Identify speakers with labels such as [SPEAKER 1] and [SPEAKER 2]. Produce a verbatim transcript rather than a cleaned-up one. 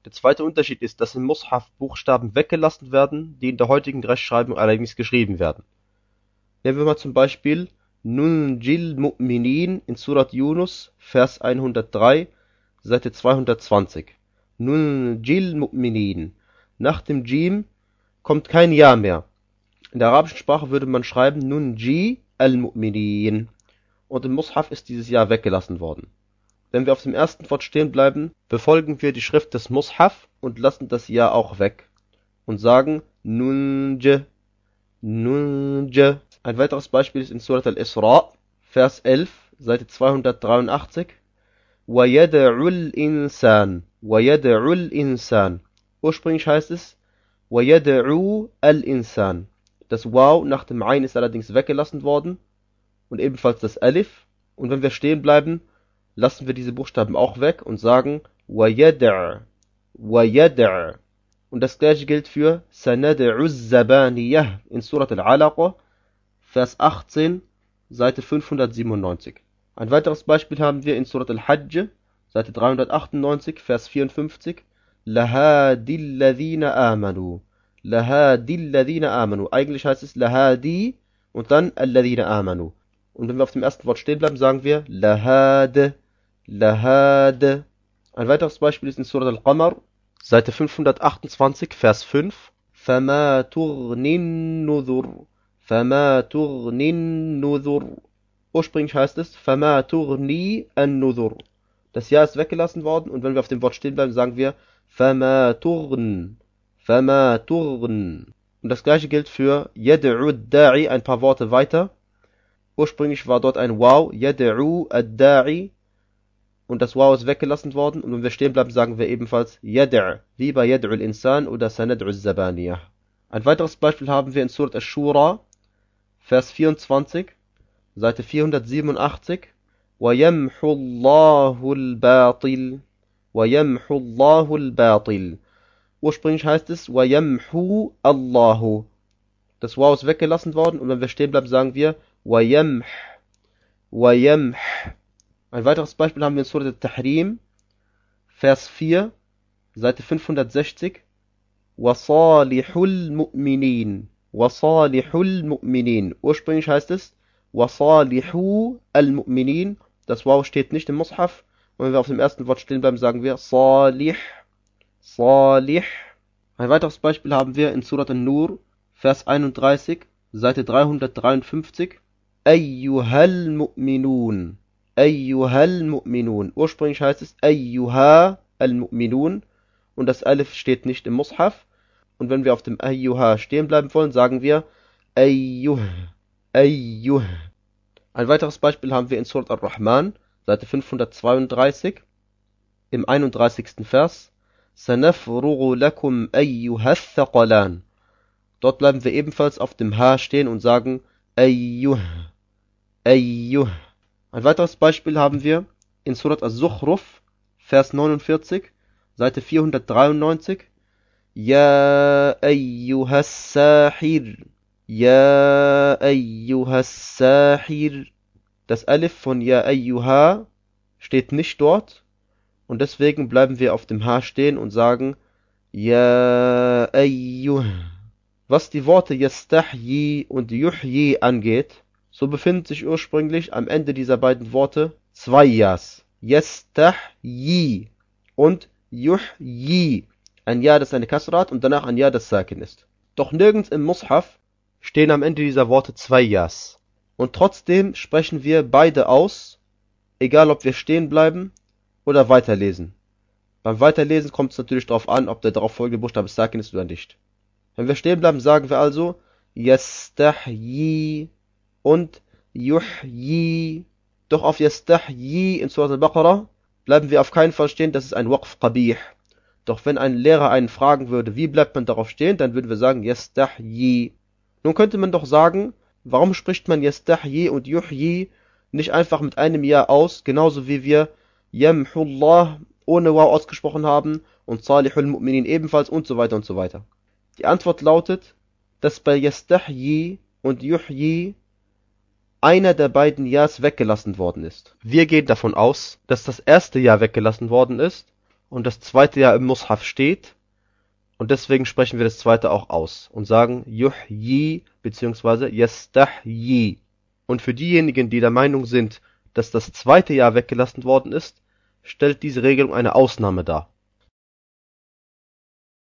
[SPEAKER 1] Der zweite Unterschied ist, dass im Mushaf Buchstaben weggelassen werden, die in der heutigen Rechtschreibung allerdings geschrieben werden. Nehmen wir mal zum Beispiel Nunjil Mu'minin in Surat Yunus, Vers hundertdrei, Seite zweihundertzwanzig. Nunjil Mu'minin. Nach dem Jim kommt kein Ja mehr. In der arabischen Sprache würde man schreiben Nunji al-Mu'minin. Und im Mushaf ist dieses Ja weggelassen worden. Wenn wir auf dem ersten Wort stehen bleiben, befolgen wir die Schrift des Mushaf und lassen das Ja auch weg. Und sagen Nunj, Nunj. Ein weiteres Beispiel ist in Surat al-Isra, Vers elf, Seite zweihundertdreiundachtzig. وَيَدْعُ الْإِنسَانِ وَيَدْعُ الْإِنسَانِ. Ursprünglich heißt es وَيَدْعُ الْإِنسَانِ. Das Waw nach dem Ein ist allerdings weggelassen worden und ebenfalls das Alif. Und wenn wir stehen bleiben, lassen wir diese Buchstaben auch weg und sagen وَيَدْعُ وَيَدْعُ. Und das gleiche gilt für سَنَدْعُ الزَّبَانِيَةِ in Surat al-Alaqa, Vers achtzehn, Seite fünfhundertsiebenundneunzig. Ein weiteres Beispiel haben wir in Surat al-Hajj, Seite dreihundertachtundneunzig, Vers vierundfünfzig. لَهَادِي الَّذِينَ آمَنُوا. لَهَادِي الَّذِينَ آمَنُوا. Eigentlich heißt es لَهَادِي und dann الَّذِينَ آمَنُوا. Und wenn wir auf dem ersten Wort stehen bleiben, sagen wir لَهَادِ, لَهَادِ. Ein weiteres Beispiel ist in Surat al-Qamar, Seite fünfhundertachtundzwanzig, Vers fünf. فَمَا تُغْنِي النُّذُرُ. فَمَا تُغْنِي النُّذُرُ. Ursprünglich heißt es فَمَا تُغْنِي النُّذُرُ. Das Ja ist weggelassen worden und wenn wir auf dem Wort stehen bleiben, sagen wir فَمَا تُغْنِ, فَمَا تُغْنِ. Und das gleiche gilt für يَدْعُ الدَّاعِ, ein paar Worte weiter. Ursprünglich war dort ein Waw, يَدْعُ الدَّاعِ, und das Waw ist weggelassen worden und wenn wir stehen bleiben, sagen wir ebenfalls يَدْعُ, wie bei يَدْعُ الْإِنسَانِ oder سَنَدْعُ الزَّبَانِيَةِ. Ein weiteres Beispiel haben wir in Surat Ash-Shura, Vers vierundzwanzig, Seite vierhundertsiebenundachtzig. وَيَمْحُ اللَّهُ الْبَاطِلِ وَيَمْحُ اللَّهُ الْبَاطِلِ. Ursprünglich heißt es وَيَمْحُ اللَّهُ. Das Waw ist weggelassen worden und wenn wir stehen bleiben, sagen wir وَيَمْحْ, وَيَمْحْ. Ein weiteres Beispiel haben wir in Surat al-Tahrim, Vers vier, Seite fünfhundertsechzig. وَصَالِحُ الْمُؤْمِنِينَ وَصَالِحُ الْمُؤْمِنِينَ. Ursprünglich heißt es وَصَالِحُ الْمُؤْمِنِينَ. Das Waw steht nicht im Mushaf. Und wenn wir auf dem ersten Wort stehen bleiben, sagen wir Salih, Salih. Ein weiteres Beispiel haben wir in Surat an-Nur, Vers einunddreißig, Seite dreihundertdreiundfünfzig. Ayyuhal Mu'minun, Ayyuhal Mu'minun. Ursprünglich heißt es Ayyuha al-Mu'minun. Und das Alif steht nicht im Mushaf. Und wenn wir auf dem Ayyuha stehen bleiben wollen, sagen wir Ayyuh, Ayyuh. Ein weiteres Beispiel haben wir in Surat ar-Rahman, Seite fünfhundertzweiunddreißig, im einunddreißigsten Vers. سَنَفْرُغُ لَكُمْ أَيُّهَا الثَّقَلَانِ. Dort bleiben wir ebenfalls auf dem H stehen und sagen Ayyuh, Ayyuh. Ein weiteres Beispiel haben wir in Surat az-Zukhruf, Vers neunundvierzig, Seite vierhundertdreiundneunzig. Ya ayyuhas sahir, Ya ayyuhas sahir. Das Alif von Ya ayyuha steht nicht dort und deswegen bleiben wir auf dem H stehen und sagen Ya ayyuh. Was die Worte yastahyi und yuhyi angeht, so befinden sich ursprünglich am Ende dieser beiden Worte zwei Jas. Yastahyi und yuhyi. Ein Ja, das eine Kasra hat und danach ein Ja, das Sakin ist. Doch nirgends im Mushaf stehen am Ende dieser Worte zwei Jas. Und trotzdem sprechen wir beide aus, egal ob wir stehen bleiben oder weiterlesen. Beim Weiterlesen kommt es natürlich darauf an, ob der darauf folgende Buchstabe Sakin ist oder nicht. Wenn wir stehen bleiben, sagen wir also Yastahyi und Yuhyi. Doch auf Yastahyi in Surat al-Baqarah bleiben wir auf keinen Fall stehen, das ist ein Waqf Qabih. Doch wenn ein Lehrer einen fragen würde, wie bleibt man darauf stehen, dann würden wir sagen Yastahyi. Nun könnte man doch sagen, warum spricht man Yastahyi und Yuhyi nicht einfach mit einem Ja aus, genauso wie wir Yamhullah ohne Waw ausgesprochen haben und Salihul Mu'minin ebenfalls und so weiter und so weiter. Die Antwort lautet, dass bei Yastahyi und Yuhyi einer der beiden Ja's weggelassen worden ist. Wir gehen davon aus, dass das erste Ja weggelassen worden ist und das zweite Ja im Mushaf steht und deswegen sprechen wir das zweite auch aus und sagen Yuhyi bzw. Yastahyi. Und für diejenigen, die der Meinung sind, dass das zweite Ja weggelassen worden ist, stellt diese Regelung eine Ausnahme dar.